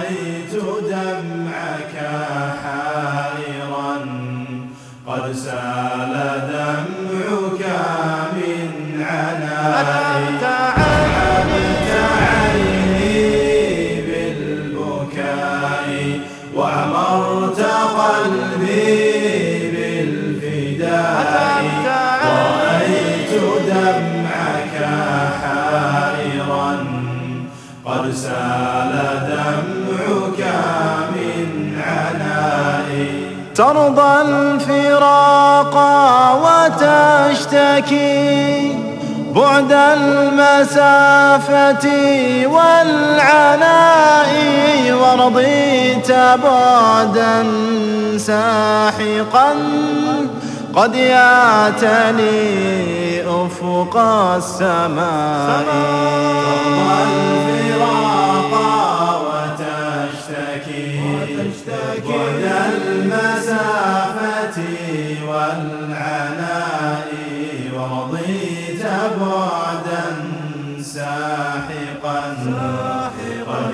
رأيت دمعك حائرا قد سال دمعك من عنائي أتعبت عيني بالبكاء وعمرت قلبي بالفداء رأيت دمعك حائرا قد سال دمعك من عنائي ترضى الفراق وتشتكي بعد المسافة والعناء ورضيت بعدا ساحقا قد يعتلي أفق السماء ترضى الفراق وتشتكي بعد المسافة والعناء ورضيت بعدا ساحقا قد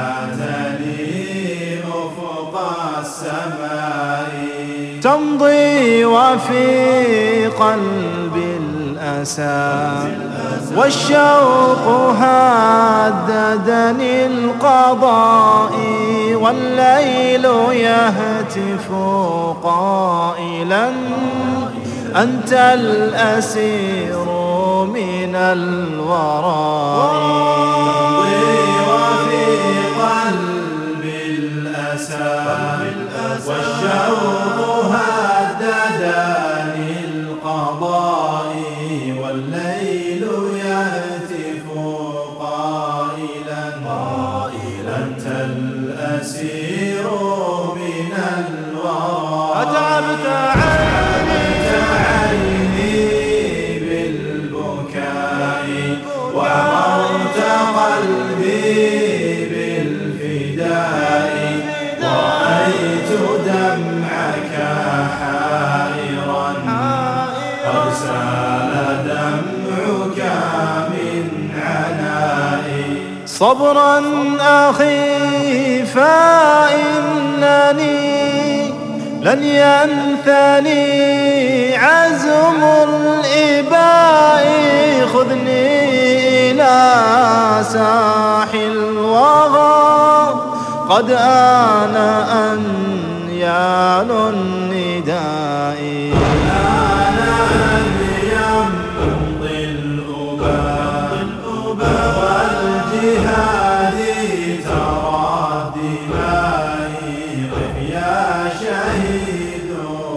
يعتلي أفق السماء تمضي وفي قلبي الأسى والشوق هددني القضاء والليل يهتف قائلا أنت الأسير من الوراء تمضي وفي قلبي الأسى والشوق هددني القضاء والليل يهتف قائلا أنت الأسير من الوراء أتعبت عيني بالبكاء وعمرت قلبي بالفداء رأيت دمعك حائرا قد سال دمعك من عنائي صبرا أخي فإنني لن ينثني عزم الإباء خذني إلى ساحل الوغى قد آن أن يعلو النداء يمضي الأباء والجهاد ترى الدماء قف يا شهيد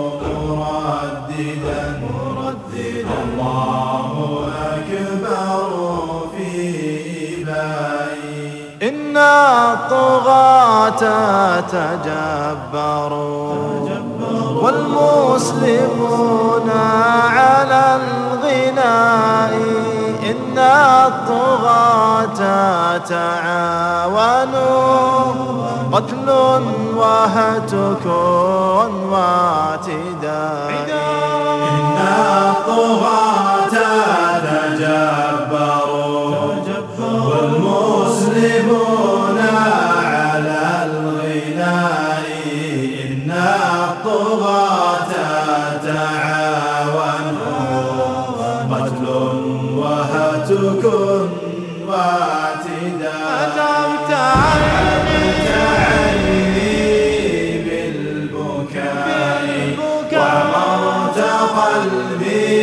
مرددا الله أكبر في إبائي إن الطغاة تجبروا والمسلمون على الغناء إن الطغاة تعاونوا قتل وهتك واعتداء إن الطغاة تجبروا والمسلمون على الغناء إن الطغاة تعاونوا قتل وهتك واعتداء أتعبت عيني بالبكاء وعمرت قلبي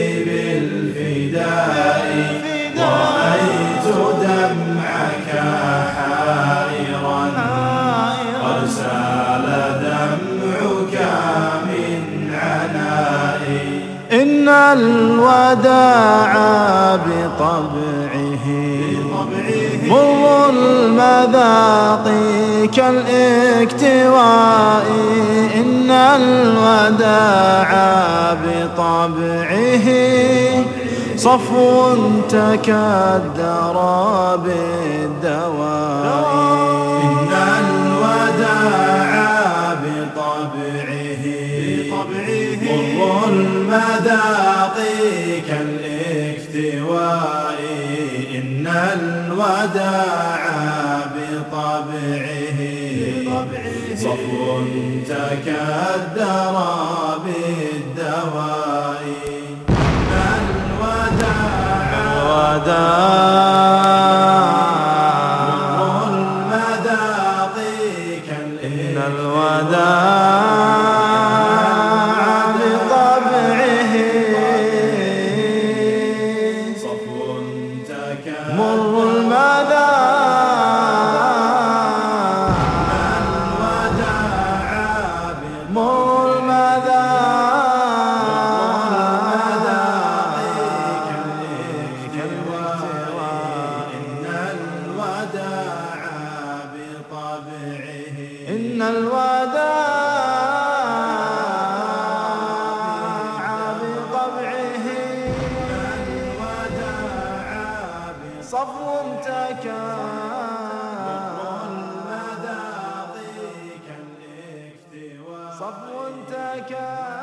بالفداء رأيت دمعك حائرا قد سال دمعك من عنائي إن الوداع بطبعه مر المذاق كالاكتواء إن الوداع بطبعه صفو تكدر بالدواء إن الوداع بطبعه مر المذاق كالاكتواء إن الوداع بطبعه بطبعه صفو تكدر بالدواء. الوداع مر المذاق كالإثم. الوداع بطبعه صفو تكدر مر إن الوداع بطبعه صفو تكدر